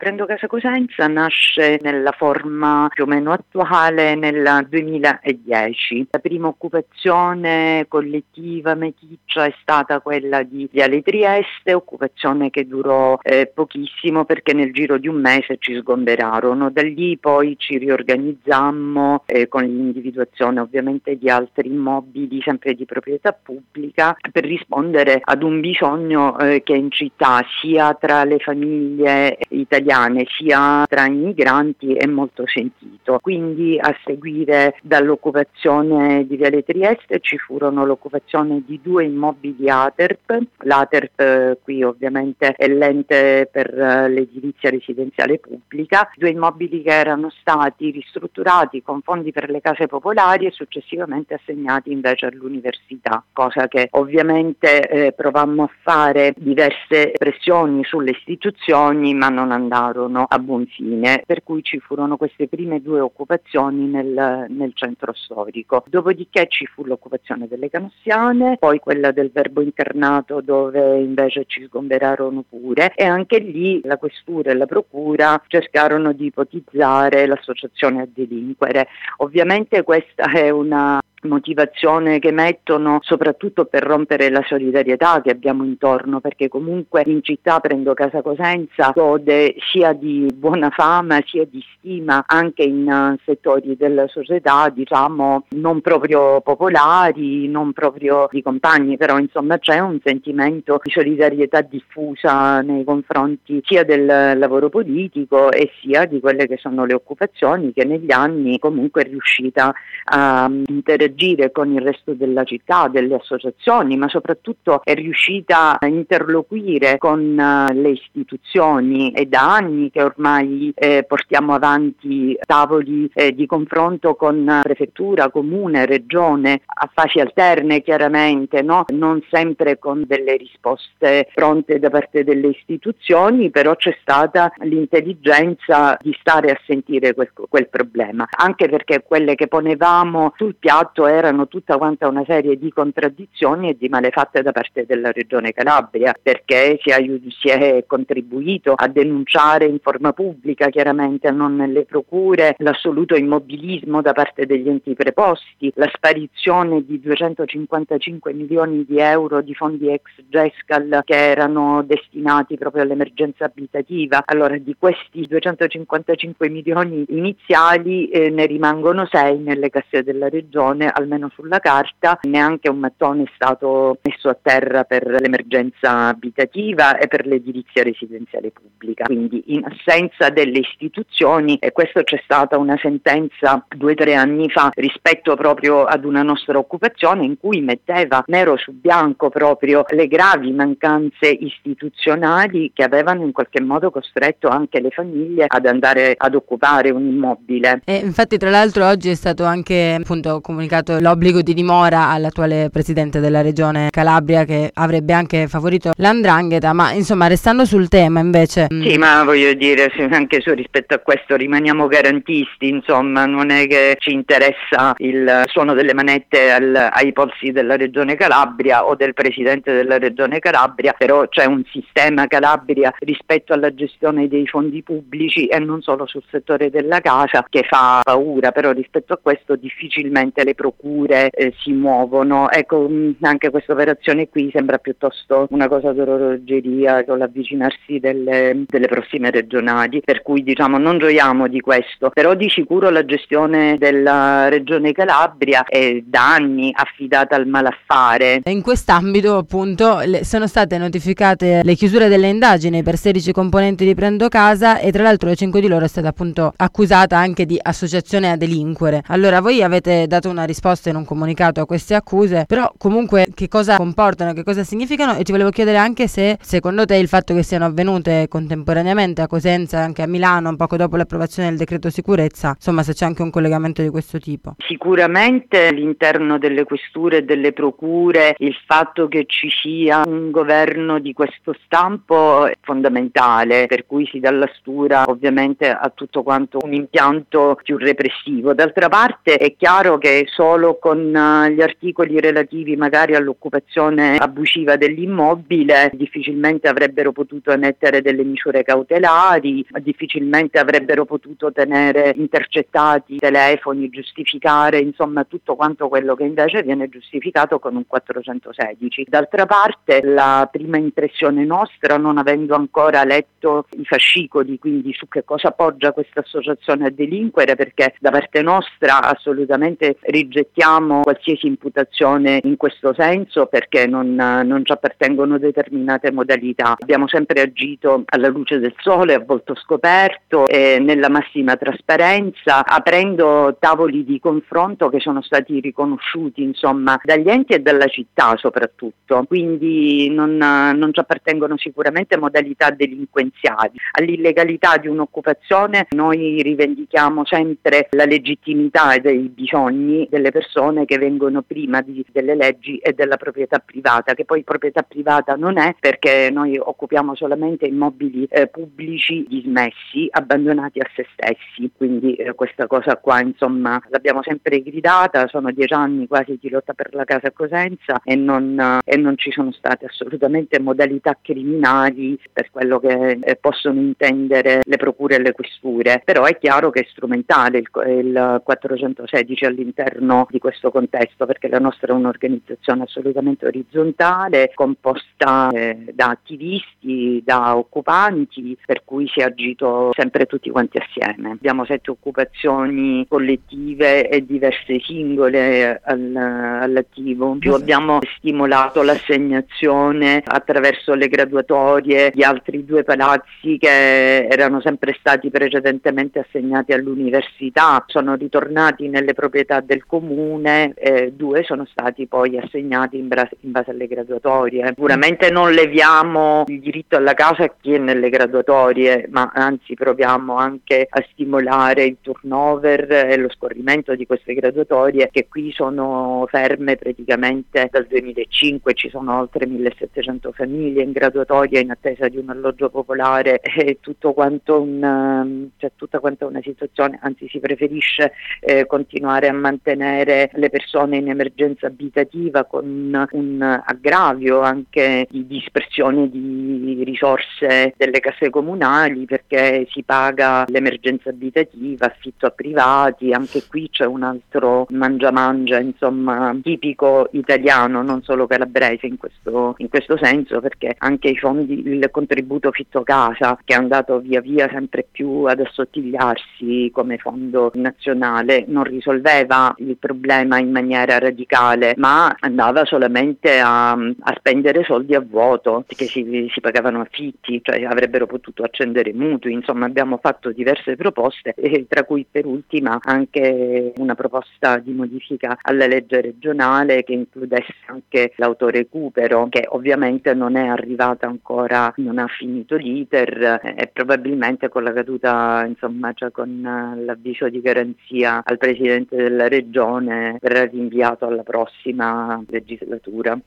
Prendo Casa Cosenza nasce nella forma più o meno attuale nel 2010. La prima occupazione collettiva meticcia è stata quella di Viale Trieste, occupazione che durò pochissimo perché nel giro di un mese ci sgomberarono. Da lì poi ci riorganizzammo con l'individuazione ovviamente di altri immobili sempre di proprietà pubblica per rispondere ad un bisogno che in città sia tra le famiglie italiane sia tra i migranti è molto sentito. Quindi a seguire dall'occupazione di Viale Trieste ci furono l'occupazione di 2 immobili ATERP. L'ATERP qui ovviamente è l'ente per l'edilizia residenziale pubblica, 2 immobili che erano stati ristrutturati con fondi per le case popolari e successivamente assegnati invece all'università, cosa che ovviamente provammo a fare diverse pressioni sulle istituzioni ma non andarono a buon fine, per cui ci furono queste prime 2 occupazioni nel centro storico. Dopodiché ci fu l'occupazione delle Canossiane, poi quella del Verbo Incarnato dove invece ci sgomberarono pure, e anche lì la questura e la procura cercarono di ipotizzare l'associazione a delinquere. Ovviamente questa è una motivazione che mettono soprattutto per rompere la solidarietà che abbiamo intorno, perché comunque in città Prendo Casa Cosenza gode sia di buona fama sia di stima anche in settori della società diciamo non proprio popolari, non proprio di compagni, però insomma c'è un sentimento di solidarietà diffusa nei confronti sia del lavoro politico e sia di quelle che sono le occupazioni che negli anni comunque è riuscita a interagire con il resto della città, delle associazioni, ma soprattutto è riuscita a interloquire con le istituzioni. È da anni che ormai portiamo avanti tavoli di confronto con prefettura, comune, regione, a fasi alterne chiaramente, no? Non sempre con delle risposte pronte da parte delle istituzioni, però c'è stata l'intelligenza di stare a sentire quel problema, anche perché quelle che ponevamo sul piatto erano tutta quanta una serie di contraddizioni e di malefatte da parte della Regione Calabria, perché si è contribuito a denunciare in forma pubblica, chiaramente non nelle procure, l'assoluto immobilismo da parte degli enti preposti, la sparizione di 255 milioni di euro di fondi ex GESCAL che erano destinati proprio all'emergenza abitativa. Allora di questi 255 milioni iniziali ne rimangono 6 nelle casse della Regione, almeno sulla carta. Neanche un mattone è stato messo a terra per l'emergenza abitativa e per l'edilizia residenziale pubblica. Quindi in assenza delle istituzioni, e questo c'è stata una sentenza 2 o 3 anni fa rispetto proprio ad una nostra occupazione in cui metteva nero su bianco proprio le gravi mancanze istituzionali che avevano in qualche modo costretto anche le famiglie ad andare ad occupare un immobile. E infatti tra l'altro oggi è stato anche appunto comunicato l'obbligo di dimora all'attuale presidente della regione Calabria che avrebbe anche favorito l''ndrangheta, ma insomma restando sul tema invece Sì, ma voglio dire anche su rispetto a questo rimaniamo garantisti, insomma non è che ci interessa il suono delle manette ai polsi della regione Calabria o del presidente della regione Calabria, però c'è un sistema Calabria rispetto alla gestione dei fondi pubblici e non solo sul settore della casa che fa paura, però rispetto a questo difficilmente le procure si muovono. Ecco, anche questa operazione qui sembra piuttosto una cosa d'orologeria con l'avvicinarsi delle prossime regionali, per cui diciamo non gioiamo di questo, però di sicuro la gestione della regione Calabria è da anni affidata al malaffare. In quest'ambito appunto sono state notificate le chiusure delle indagini per 16 componenti di Prendo Casa e tra l'altro 5 di loro è stata appunto accusata anche di associazione a delinquere. Allora voi avete dato una risposta in un comunicato a queste accuse, però comunque che cosa comportano, che cosa significano, e ti volevo chiedere anche se secondo te il fatto che siano avvenute contemporaneamente a Cosenza e anche a Milano poco dopo l'approvazione del decreto sicurezza, insomma se c'è anche un collegamento di questo tipo. Sicuramente all'interno delle questure e delle procure il fatto che ci sia un governo di questo stampo è fondamentale, per cui si dà la stura ovviamente a tutto quanto un impianto più repressivo. D'altra parte è chiaro che solo con gli articoli relativi magari all'occupazione abusiva dell'immobile, difficilmente avrebbero potuto emettere delle misure cautelari, difficilmente avrebbero potuto tenere intercettati i telefoni, giustificare, insomma tutto quanto quello che invece viene giustificato con un 416. D'altra parte la prima impressione nostra, non avendo ancora letto i fascicoli, quindi su che cosa poggia questa associazione a delinquere, perché da parte nostra assolutamente rigettiamo qualsiasi imputazione in questo senso, perché non ci appartengono determinate modalità. Abbiamo sempre agito alla luce del sole, a volto scoperto e nella massima trasparenza, aprendo tavoli di confronto che sono stati riconosciuti insomma dagli enti e dalla città soprattutto, quindi non ci appartengono sicuramente modalità delinquenziali. All'illegalità di un'occupazione noi rivendichiamo sempre la legittimità dei bisogni delle persone che vengono prima delle leggi e della proprietà privata, che poi proprietà privata non è, perché noi occupiamo solamente immobili pubblici dismessi, abbandonati a se stessi, quindi questa cosa qua insomma l'abbiamo sempre gridata. Sono 10 anni quasi di lotta per la casa a Cosenza e non ci sono state assolutamente modalità criminali per quello che possono intendere le procure e le questure, però è chiaro che è strumentale il 416 all'interno di questo contesto, perché la nostra è un'organizzazione assolutamente orizzontale, composta da attivisti, da occupanti, per cui si è agito sempre tutti quanti assieme. Abbiamo 7 occupazioni collettive e diverse singole all'attivo. Più abbiamo stimolato l'assegnazione attraverso le graduatorie di altri 2 palazzi che erano sempre stati precedentemente assegnati all'università, sono ritornati nelle proprietà del comune, 2 sono stati poi assegnati in base alle graduatorie. Sicuramente non leviamo il diritto alla casa a chi è nelle graduatorie, ma anzi proviamo anche a stimolare il turnover e lo scorrimento di queste graduatorie, che qui sono ferme praticamente dal 2005, ci sono oltre 1700 famiglie in graduatoria in attesa di un alloggio popolare, è tutto quanto tutta quanta una situazione, anzi si preferisce continuare a mantenere le persone in emergenza abitativa con un aggravio anche di dispersione di risorse delle casse comunali, perché si paga l'emergenza abitativa, affitto a privati, anche qui c'è un altro mangia insomma tipico italiano, non solo calabrese in questo senso, perché anche il contributo affitto casa, che è andato via via sempre più ad assottigliarsi come fondo nazionale, non risolveva il problema in maniera radicale, ma andava solamente a spendere soldi a vuoto, perché si pagavano affitti, cioè avrebbero potuto accendere mutui. Insomma, abbiamo fatto diverse proposte, tra cui per ultima anche una proposta di modifica alla legge regionale che includesse anche l'autorecupero, che ovviamente non è arrivata ancora, non ha finito l'iter e probabilmente con la caduta, insomma, cioè con l'avviso di garanzia al Presidente della Regione verrà rinviato alla prossima legislatura.